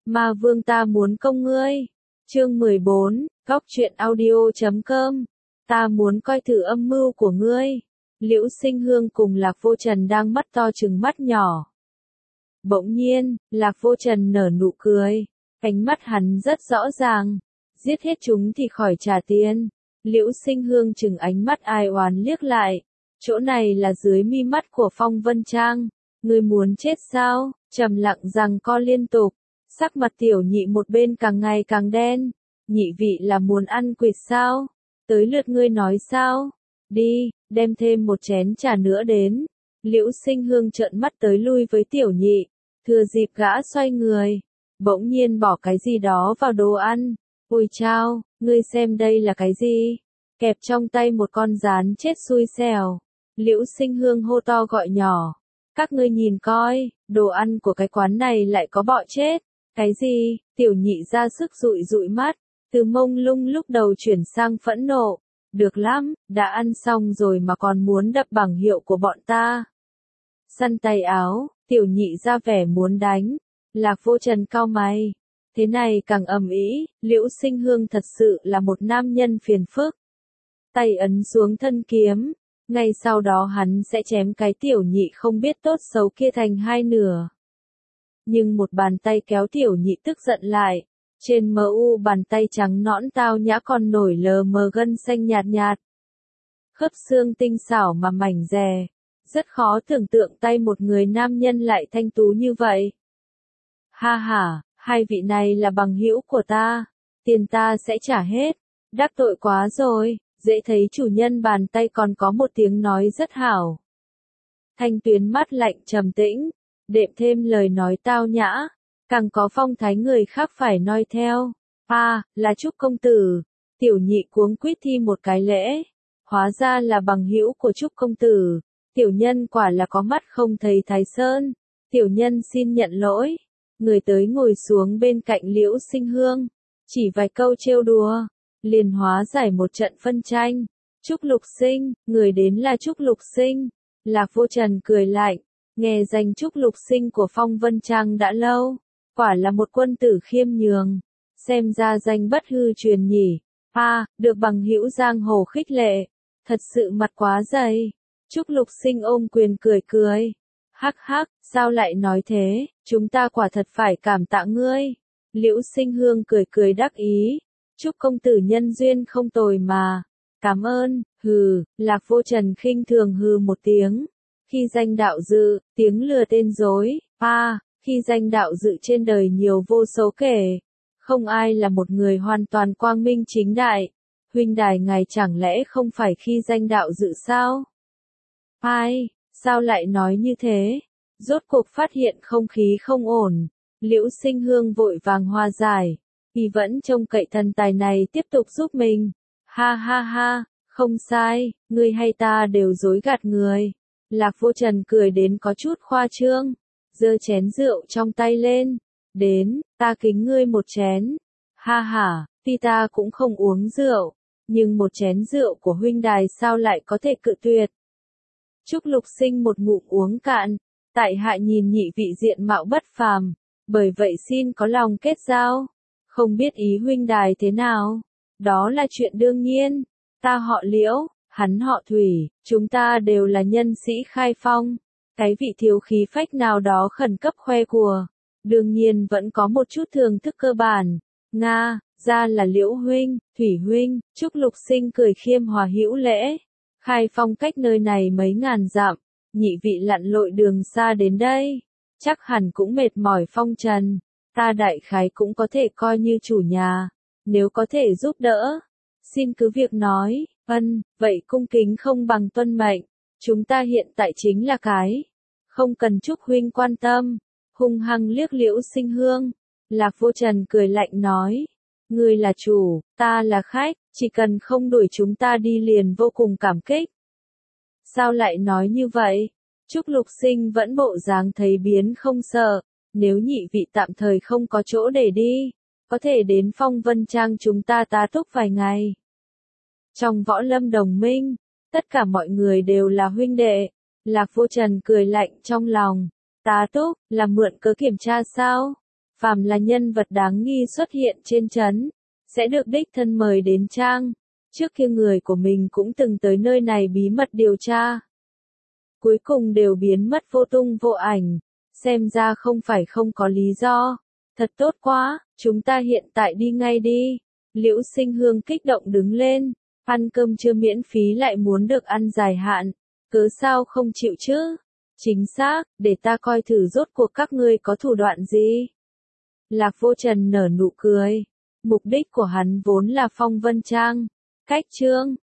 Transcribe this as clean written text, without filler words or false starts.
Ma vương ta muốn công ngươi. Chương 14, Góc truyện audio.com. Ta muốn coi thử âm mưu của ngươi. Liễu Sinh Hương cùng Lạc Vô Trần đang mắt to trừng mắt nhỏ. Bỗng nhiên, Lạc Vô Trần nở nụ cười. Ánh mắt hắn rất rõ ràng. Giết hết chúng thì khỏi trả tiền. Liễu Sinh Hương chừng ánh mắt ai oán liếc lại. Chỗ này là dưới mi mắt của Phong Vân Trang. Ngươi muốn chết sao? Trầm lặng rằng co liên tục. Sắc mặt tiểu nhị một bên càng ngày càng đen. Nhị vị là muốn ăn quỵt sao? Tới lượt ngươi nói sao? Đi, đem thêm một chén trà nữa đến. Liễu Sinh Hương trợn mắt tới lui với tiểu nhị. Thừa dịp gã xoay người. Bỗng nhiên bỏ cái gì đó vào đồ ăn. Ôi chao, ngươi xem đây là cái gì? Kẹp trong tay một con gián chết xui xẻo. Liễu Sinh Hương hô to gọi nhỏ. Các ngươi nhìn coi, đồ ăn của cái quán này lại có bọ chết. Cái gì? Tiểu nhị ra sức dụi dụi mắt. Từ mông lung lúc đầu chuyển sang phẫn nộ. Được lắm, đã ăn xong rồi mà còn muốn đập bảng hiệu của bọn ta. Săn tay áo, tiểu nhị ra vẻ muốn đánh. Lạc Vô Trần cau mày. Thế này càng ầm ĩ, Liễu Sinh Hương thật sự là một nam nhân phiền phức. Tay ấn xuống thân kiếm. Ngay sau đó hắn sẽ chém cái tiểu nhị không biết tốt xấu kia thành hai nửa. Nhưng một bàn tay kéo tiểu nhị tức giận lại. Trên mu bàn tay trắng nõn tao nhã còn nổi lờ mờ gân xanh nhạt nhạt. Khớp xương tinh xảo mà mảnh dè. Rất khó tưởng tượng tay một người nam nhân lại thanh tú như vậy. Ha ha, hai vị này là bằng hữu của ta. Tiền ta sẽ trả hết. Đắc tội quá rồi, dễ thấy chủ nhân bàn tay còn có một tiếng nói rất hảo. Thanh Tuyến mắt lạnh trầm tĩnh. Đệm thêm lời nói tao nhã. Càng có phong thái người khác phải noi theo. Là Trúc công tử. Tiểu nhị cuống quýt thi một cái lễ. Hóa ra là bằng hữu của Trúc công tử. Tiểu nhân quả là có mắt không thấy Thái Sơn. Tiểu nhân xin nhận lỗi. Người tới ngồi xuống bên cạnh Liễu Sinh Hương. Chỉ vài câu trêu đùa. Liền hóa giải một trận phân tranh. Trúc Lục Sinh, người đến là Trúc Lục Sinh. Lạc Vô Trần cười lạnh. Nghe danh Trúc Lục Sinh của Phong Vân Trang đã lâu. Quả là một quân tử khiêm nhường. Xem ra danh bất hư truyền nhỉ. Được bằng hữu giang hồ khích lệ. Thật sự mặt quá dày. Trúc Lục Sinh ôm quyền cười cười. Hắc hắc, sao lại nói thế, chúng ta quả thật phải cảm tạ ngươi. Liễu Sinh Hương cười cười đắc ý. Trúc công tử nhân duyên không tồi mà. Cảm ơn, Lạc Vô Trần khinh thường hừ một tiếng. Khi danh đạo dự, tiếng lừa tên dối. Khi danh đạo dự trên đời nhiều vô số kể. Không ai là một người hoàn toàn quang minh chính đại. Huynh đài ngài chẳng lẽ không phải khi danh đạo dự sao? Sao lại nói như thế? Rốt cuộc phát hiện không khí không ổn. Liễu Sinh Hương vội vàng hòa giải. Y vẫn trông cậy thần tài này tiếp tục giúp mình. Ha, không sai, ngươi hay ta đều dối gạt người. Lạc Vô Trần cười đến có chút khoa trương. Giơ chén rượu trong tay lên. Đến, ta kính ngươi một chén. Ha, tuy ta cũng không uống rượu. Nhưng một chén rượu của huynh đài sao lại có thể cự tuyệt. Trúc Lục Sinh một ngụm uống cạn. Tại hạ nhìn nhị vị diện mạo bất phàm. Bởi vậy xin có lòng kết giao. Không biết ý huynh đài thế nào. Đó là chuyện đương nhiên. Ta họ Liễu, hắn họ Thủy. Chúng ta đều là nhân sĩ khai phong. Cái vị thiếu khí phách nào đó khẩn cấp khoe của. Đương nhiên vẫn có một chút thường thức cơ bản. Ra là Liễu huynh, Thủy huynh. Trúc Lục Sinh cười khiêm hòa hữu lễ. Khai phong cách nơi này mấy ngàn dặm. Nhị vị lặn lội đường xa đến đây. Chắc hẳn cũng mệt mỏi phong trần. Ta đại khái cũng có thể coi như chủ nhà. Nếu có thể giúp đỡ. Xin cứ việc nói. Vậy cung kính không bằng tuân mệnh. Chúng ta hiện tại chính là cái. Không cần Trúc huynh quan tâm. Hung hăng liếc Liễu Sinh Hương. Lạc Vô Trần cười lạnh nói. Ngươi là chủ, ta là khách. Chỉ cần không đuổi chúng ta đi liền vô cùng cảm kích. Sao lại nói như vậy? Trúc Lục Sinh vẫn bộ dáng thấy biến không sợ. Nếu nhị vị tạm thời không có chỗ để đi. Có thể đến Phong Vân Trang chúng ta tá túc vài ngày. Trong võ lâm đồng minh. Tất cả mọi người đều là huynh đệ. Lạc Vô Trần cười lạnh trong lòng. Tá túc, là mượn cớ kiểm tra sao? phàm là nhân vật đáng nghi xuất hiện trên trấn, sẽ được đích thân mời đến trang. Trước kia người của mình cũng từng tới nơi này bí mật điều tra. Cuối cùng đều biến mất vô tung vô ảnh, xem ra không phải không có lý do. Thật tốt quá, chúng ta hiện tại đi ngay đi. Liễu Sinh Hương kích động đứng lên, ăn cơm trưa miễn phí lại muốn được ăn dài hạn, cớ sao không chịu chứ? Chính xác, để ta coi thử rốt cuộc các ngươi có thủ đoạn gì. Lạc Vô Trần nở nụ cười, mục đích của hắn vốn là phong vân trang, cách chương.